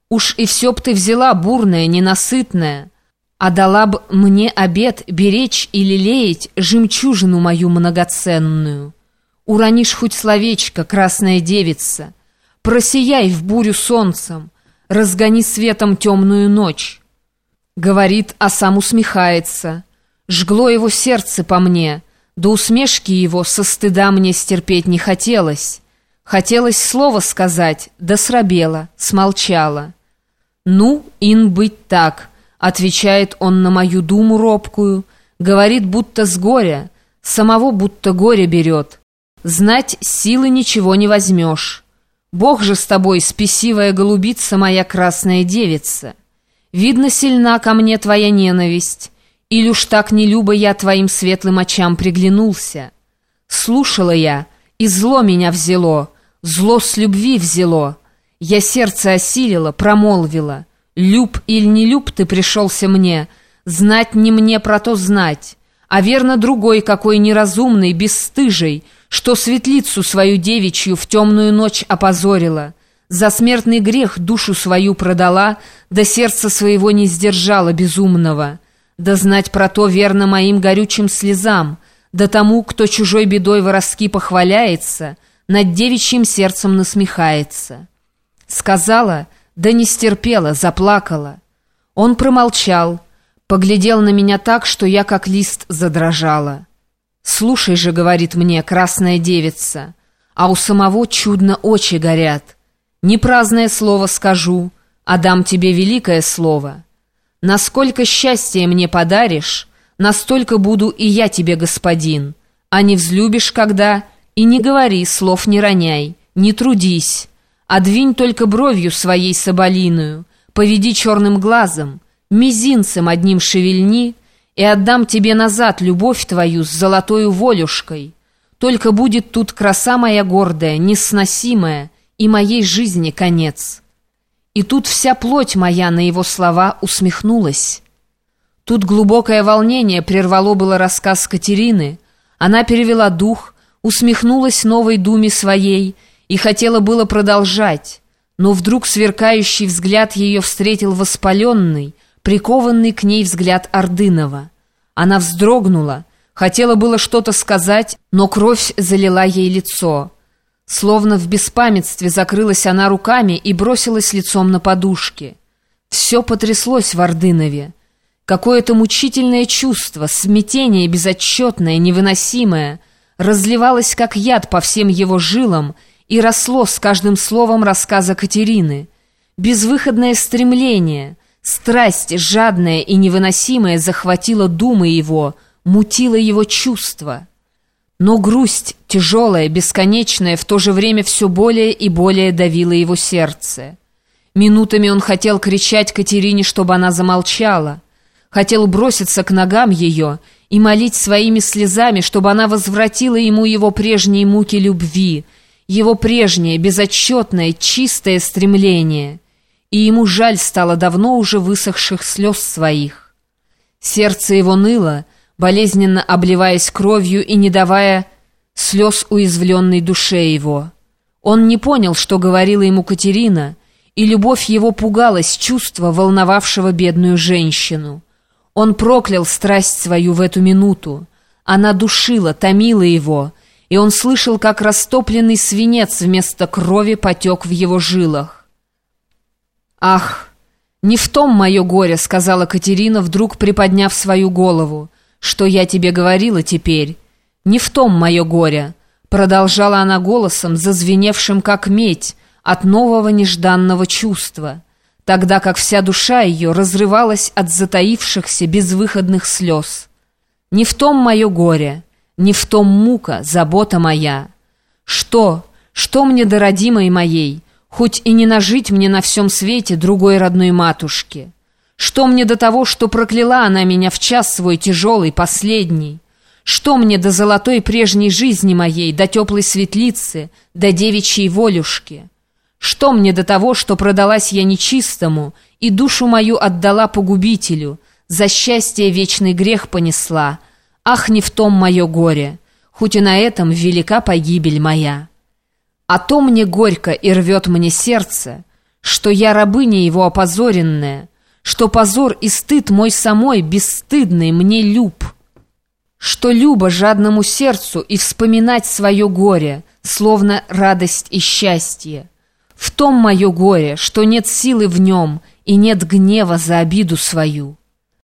Уж и все б ты взяла, бурная, ненасытная, а дала б мне обет беречь и лелеять жемчужину мою многоценную. Уронишь хоть словечко, красная девица, просияй в бурю солнцем, разгони светом темную ночь. Говорит, а сам усмехается. Жгло его сердце по мне, до усмешки его со стыда мне стерпеть не хотелось. Хотелось слово сказать, да срабело, смолчала. «Ну, ин быть так», — отвечает он на мою думу робкую, говорит, будто с горя, самого будто горе берет. Знать, силы ничего не возьмешь. Бог же с тобой, спесивая голубица моя красная девица. Видно, сильна ко мне твоя ненависть, или уж так нелюбо я твоим светлым очам приглянулся. Слушала я, и зло меня взяло, зло с любви взяло. Я сердце осилила, промолвила. Люб или не люб ты пришелся мне, знать не мне про то знать, а верно другой какой неразумный, бесстыжий, что светлицу свою девичью в темную ночь опозорила, за смертный грех душу свою продала, да сердца своего не сдержала безумного. Да знать про то верно моим горючим слезам, да тому, кто чужой бедой воровски похваляется, над девичьим сердцем насмехается. Сказала, да не стерпела, заплакала. Он промолчал, поглядел на меня так, что я как лист задрожала. «Слушай же, — говорит мне красная девица, — а у самого чудно очи горят. Не праздное слово скажу, а дам тебе великое слово. Насколько счастья мне подаришь, настолько буду и я тебе господин. А не взлюбишь когда, и не говори, слов не роняй, не трудись. А двинь только бровью своей соболиную, поведи черным глазом, мизинцем одним шевельни, и отдам тебе назад любовь твою с золотою волюшкой. Только будет тут краса моя гордая, несносимая, и моей жизни конец». И тут вся плоть моя на его слова усмехнулась. Тут глубокое волнение прервало было рассказ Катерины. Она перевела дух, усмехнулась новой думе своей и хотела было продолжать, но вдруг сверкающий взгляд ее встретил воспаленный, прикованный к ней взгляд Ордынова. Она вздрогнула, хотела было что-то сказать, но кровь залила ей лицо. Словно в беспамятстве закрылась она руками и бросилась лицом на подушки. Все потряслось в Ордынове. Какое-то мучительное чувство, смятение безотчетное, невыносимое, разливалось как яд по всем его жилам и росло с каждым словом рассказа Катерины. Безвыходное стремление, страсть жадная и невыносимая захватила думы его, мутила его чувства. Но грусть, тяжелая, бесконечная, в то же время все более и более давила его сердце. Минутами он хотел кричать Катерине, чтобы она замолчала, хотел броситься к ногам ее и молить своими слезами, чтобы она возвратила ему его прежние муки любви, его прежнее, безотчетное, чистое стремление. И ему жаль стало давно уже высохших слез своих. Сердце его ныло, болезненно обливаясь кровью и не давая слез уязвленной душе его. Он не понял, что говорила ему Катерина, и любовь его пугалась чувства, волновавшего бедную женщину. Он проклял страсть свою в эту минуту. Она душила, томила его, и он слышал, как растопленный свинец вместо крови потек в его жилах. «Ах, не в том мое горе, — сказала Катерина, вдруг приподняв свою голову, — что я тебе говорила теперь. Не в том мое горе, — продолжала она голосом, зазвеневшим как медь от нового нежданного чувства, тогда как вся душа ее разрывалась от затаившихся безвыходных слез. Не в том мое горе, не в том мука, забота моя. Что мне до родимой моей, хоть и не нажить мне на всем свете другой родной матушки? Что мне до того, что прокляла она меня в час свой тяжелый, последний? Что мне до золотой прежней жизни моей, до теплой светлицы, до девичьей волюшки? Что мне до того, что продалась я нечистому и душу мою отдала погубителю, за счастье вечный грех понесла? Ах, не в том мое горе, хоть и на этом велика погибель моя. А то мне горько и рвет мне сердце, что я рабыня его опозоренная, что позор и стыд мой самой бесстыдный мне люб, что любо жадному сердцу и вспоминать свое горе, словно радость и счастье. В том мое горе, что нет силы в нем и нет гнева за обиду свою.